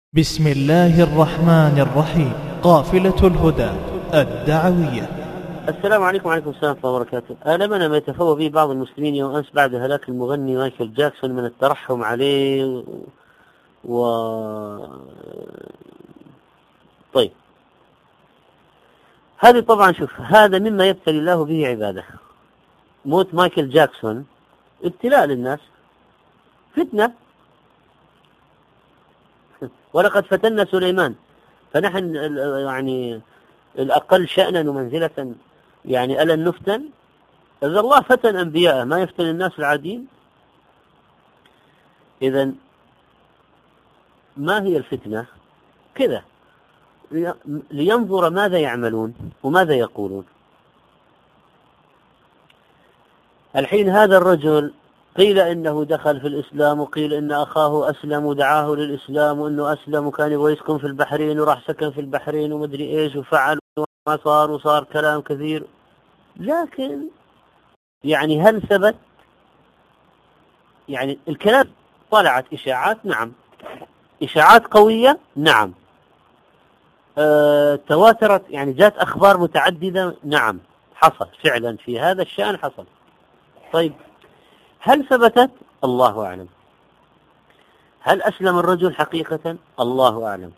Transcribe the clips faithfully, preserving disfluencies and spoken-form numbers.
بسم الله الرحمن الرحيم. قافلة الهدى الدعوية. السلام عليكم وعليكم السلام ورحمة الله وبركاته. آلمنا ما يتفوه به بعض المسلمين يوم أمس بعد هلاك المغني مايكل جاكسون من الترحم عليه و... طيب هذه طبعا شوف، هذا مما يبتلي الله به عباده. موت مايكل جاكسون ابتلاء للناس، فتنة. ولقد فتنا سليمان فنحن يعني الأقل شأنا ومنزلة، يعني ألا نفتن؟ إذا الله فتن أنبياءه ما يفتن الناس العاديين؟ إذن ما هي الفتنة؟ كذا لينظر ماذا يعملون وماذا يقولون. الحين هذا الرجل قيل إنه دخل في الإسلام، وقيل إن أخاه أسلم ودعاه للإسلام، وإنه أسلم وكان يبغى يسكن في البحرين وراح سكن في البحرين ومدري إيش وفعل وما صار وصار كلام كثير. لكن يعني هل ثبت؟ يعني الكلام طلعت إشاعات، نعم. إشاعات قوية، نعم. أه تواترت، يعني جات أخبار متعددة، نعم. حصل فعلا في هذا الشأن، حصل. طيب هل ثبتت؟ الله أعلم. هل أسلم الرجل حقيقة؟ الله أعلم.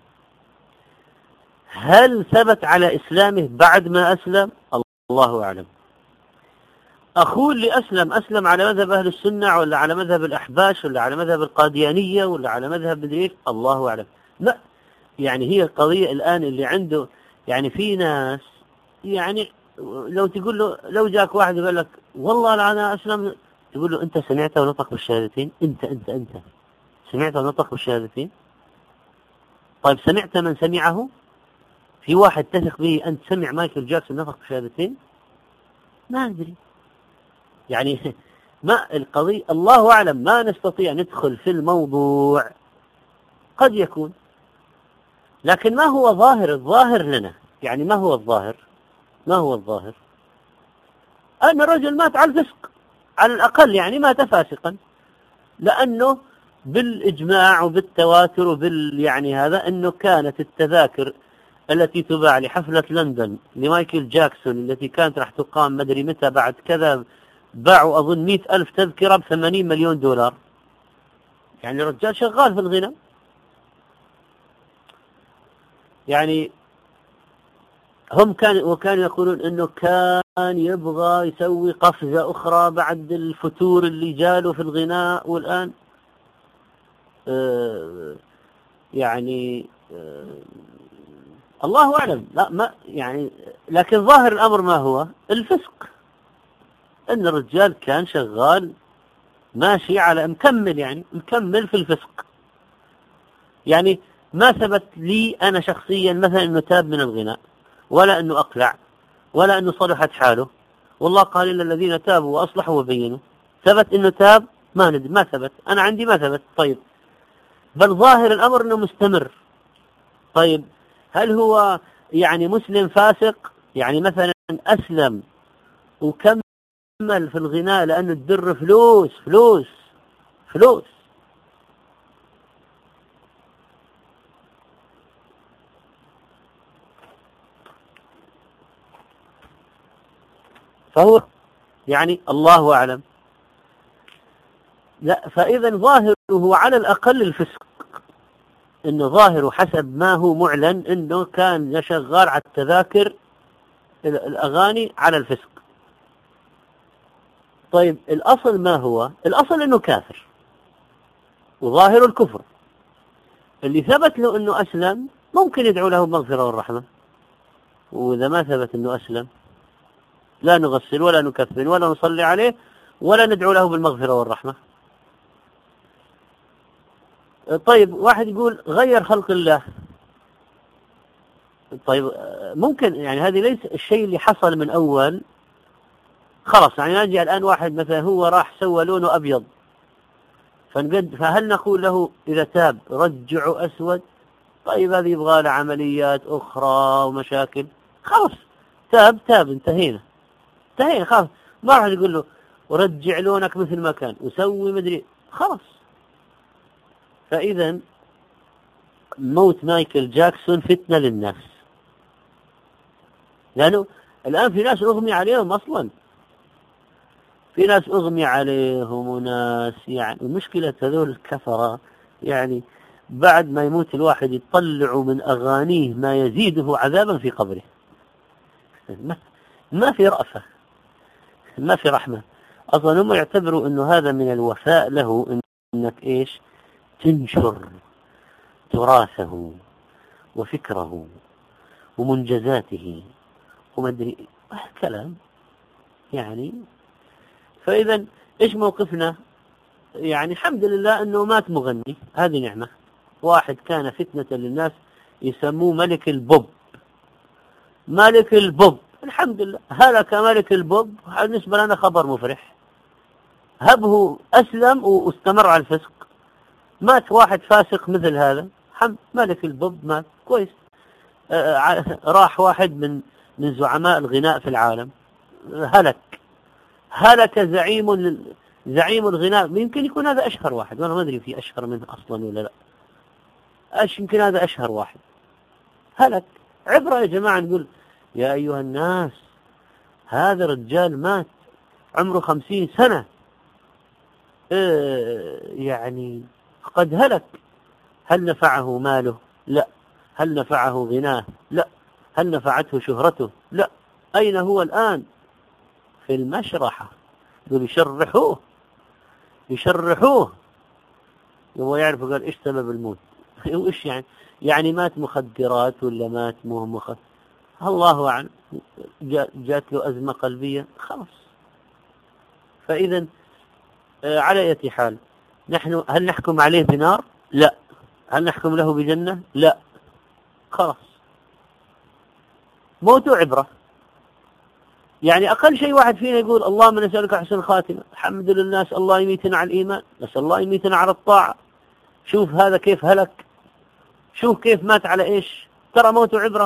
هل ثبت على إسلامه بعد ما أسلم؟ الله أعلم. أخوه اللي أسلم أسلم على مذهب أهل السنة ولا على مذهب الأحباش ولا على مذهب القاديانية ولا على مذهب مدريد؟ الله أعلم. لا، يعني هي القضية الآن اللي عنده، يعني في ناس يعني لو تقول له، لو جاك واحد يقول لك والله أنا أسلم، تقول له أنت سمعت ونطق بالشهادتين؟ أنت أنت أنت سمعت ونطق بالشهادتين؟ طيب سمعت من سمعه؟ في واحد تثق به أنت سمع مايكل جاكسون نطق بالشهادتين؟ ما أدري. يعني ما القضية، الله أعلم. ما نستطيع ندخل في الموضوع، قد يكون، لكن ما هو ظاهر؟ الظاهر لنا يعني ما هو الظاهر؟ ما هو الظاهر؟ أن الرجل مات على الفسق على الأقل، يعني مات فاسقا، لأنه بالإجماع وبالتواتر وبال يعني هذا أنه كانت التذاكر التي تباع لحفلة لندن لمايكل جاكسون التي كانت راح تقام مدري متى بعد كذا، باعوا أظن مئة ألف تذكرة بثمانين مليون دولار. يعني الرجال شغال في الغنى. يعني هم كان وكانوا يقولون انه كان يبغى يسوي قفزة اخرى بعد الفتور اللي جاله في الغناء، والان آه يعني آه الله اعلم. لا ما يعني، لكن ظاهر الامر ما هو؟ الفسق. ان الرجال كان شغال ماشي على مكمل، يعني مكمل في الفسق. يعني ما ثبت لي انا شخصيا مثلا انه تاب من الغناء، ولا أنه أقلع، ولا أنه صلحت حاله. والله قال إلا الذين تابوا وأصلحوا وبينوا. ثبت أنه تاب؟ ما ندري، ما ثبت. أنا عندي ما ثبت. طيب بل ظاهر الأمر أنه مستمر. طيب هل هو يعني مسلم فاسق؟ يعني مثلا أسلم وكمل في الغناء لأنه تدر فلوس فلوس فلوس فهو يعني الله أعلم. لا، فإذا ظاهره على الأقل الفسق. إنه ظاهره حسب ما هو معلن إنه كان شغال على التذاكر الأغاني على الفسق. طيب الأصل ما هو؟ الأصل إنه كافر وظاهر الكفر. اللي ثبت له إنه أسلم ممكن يدعو له المغفرة والرحمة، وإذا ما ثبت إنه أسلم لا نغسل ولا نكفن ولا نصلي عليه ولا ندعو له بالمغفرة والرحمة. طيب واحد يقول غير خلق الله. طيب ممكن، يعني هذه ليس الشيء اللي حصل من أول خلاص. يعني نجي الآن واحد مثلا هو راح سوى لونه أبيض، فنقد فهل نقول له إذا تاب رجعه أسود؟ طيب هذه يبغى له عمليات أخرى ومشاكل. خلاص تاب تاب انتهينا انتهينا خلاص. ما راح يقول له ورجع لونك مثل ما كان وسوي مدري، خلاص. فإذا موت مايكل جاكسون فتنة للناس، لأنه الآن في ناس أغمي عليهم أصلا، في ناس أغمي عليهم وناس يعني المشكلة هذول الكفرة يعني بعد ما يموت الواحد يطلعوا من أغانيه ما يزيده عذابا في قبره. ما, ما في رأفة، ما في رحمة أصلا. هم يعتبروا أنه هذا من الوفاء له أنك إيش تنشر تراثه وفكره ومنجزاته ومدري كلام يعني. فإذا إيش موقفنا؟ يعني الحمد لله أنه مات مغني، هذه نعمة. واحد كان فتنة للناس يسموه ملك البوب، ملك البوب، الحمد لله هلك ملك البوب. بالنسبة لنا خبر مفرح، هبه أسلم واستمر على الفسق. مات واحد فاسق مثل هذا، حمد ملك البوب مات كويس. آه راح واحد من من زعماء الغناء في العالم، هلك هلك زعيم زعيم الغناء. يمكن يكون هذا أشهر واحد، وأنا ما أدري في أشهر منه أصلا ولا لا. أش يمكن هذا أشهر واحد هلك. عبرة يا جماعة، نقول يا أيها الناس هذا الرجال مات عمره خمسين سنة، آه يعني قد هلك. هل نفعه ماله؟ لا. هل نفعه غناه؟ لا. هل نفعته شهرته؟ لا. أين هو الآن؟ في المشرحة. يقول يشرحوه يشرحوه يبغى يعرفوا قال إيش سبب الموت. وإيش يعني؟ يعني مات مخدرات ولا مات مو مخدرات؟ الله أعلم. جات له أزمة قلبية خلاص. فإذا على أي حال نحن هل نحكم عليه بنار؟ لا. هل نحكم له بجنة؟ لا. خلاص موته عبرة. يعني أقل شيء واحد فينا يقول اللهم نسألك حسن الخاتمة، الحمد لله، نسأل الله يميتنا على الإيمان، نسأل الله يميتنا على الطاعة. شوف هذا كيف هلك، شوف كيف مات على إيش، ترى موته عبرة.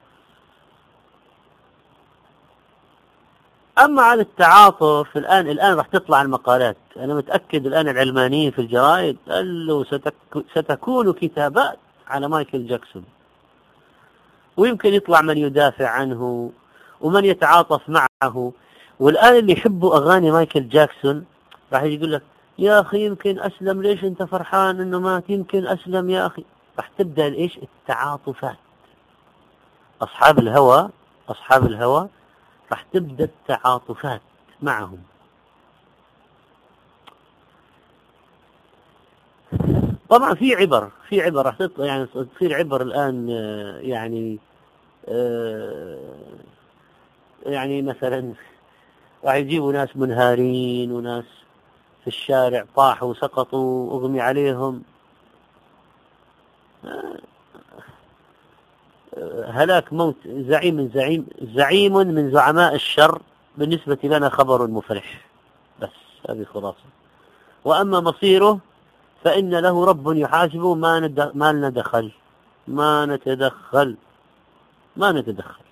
أما على التعاطف الآن الآن راح تطلع المقالات، أنا متأكد الآن العلمانيين في الجرائد قالوا ستك ستكون كتابات على مايكل جاكسون، ويمكن يطلع من يدافع عنه ومن يتعاطف معه. والآن اللي يحبوا أغاني مايكل جاكسون راح يقول لك يا أخي يمكن أسلم، ليش أنت فرحان إنه مات؟ يمكن أسلم يا أخي. راح تبدأ الإيش التعاطفات. أصحاب الهوى أصحاب الهوى راح تبدأ التعاطفات معهم. طبعا في عبر في عبر راح تطلع، يعني تصير عبر الآن يعني يعني مثلا راح يجيبوا ناس منهارين وناس في الشارع طاحوا وسقطوا أغمي عليهم، هلاك موت زعيم من زعيم زعيم من زعماء الشر بالنسبة لنا خبر مفرح. بس هذه خلاصة. وأما مصيره فإن له رب يحاسبه، ما ند... ما لنا دخل، ما نتدخل ما نتدخل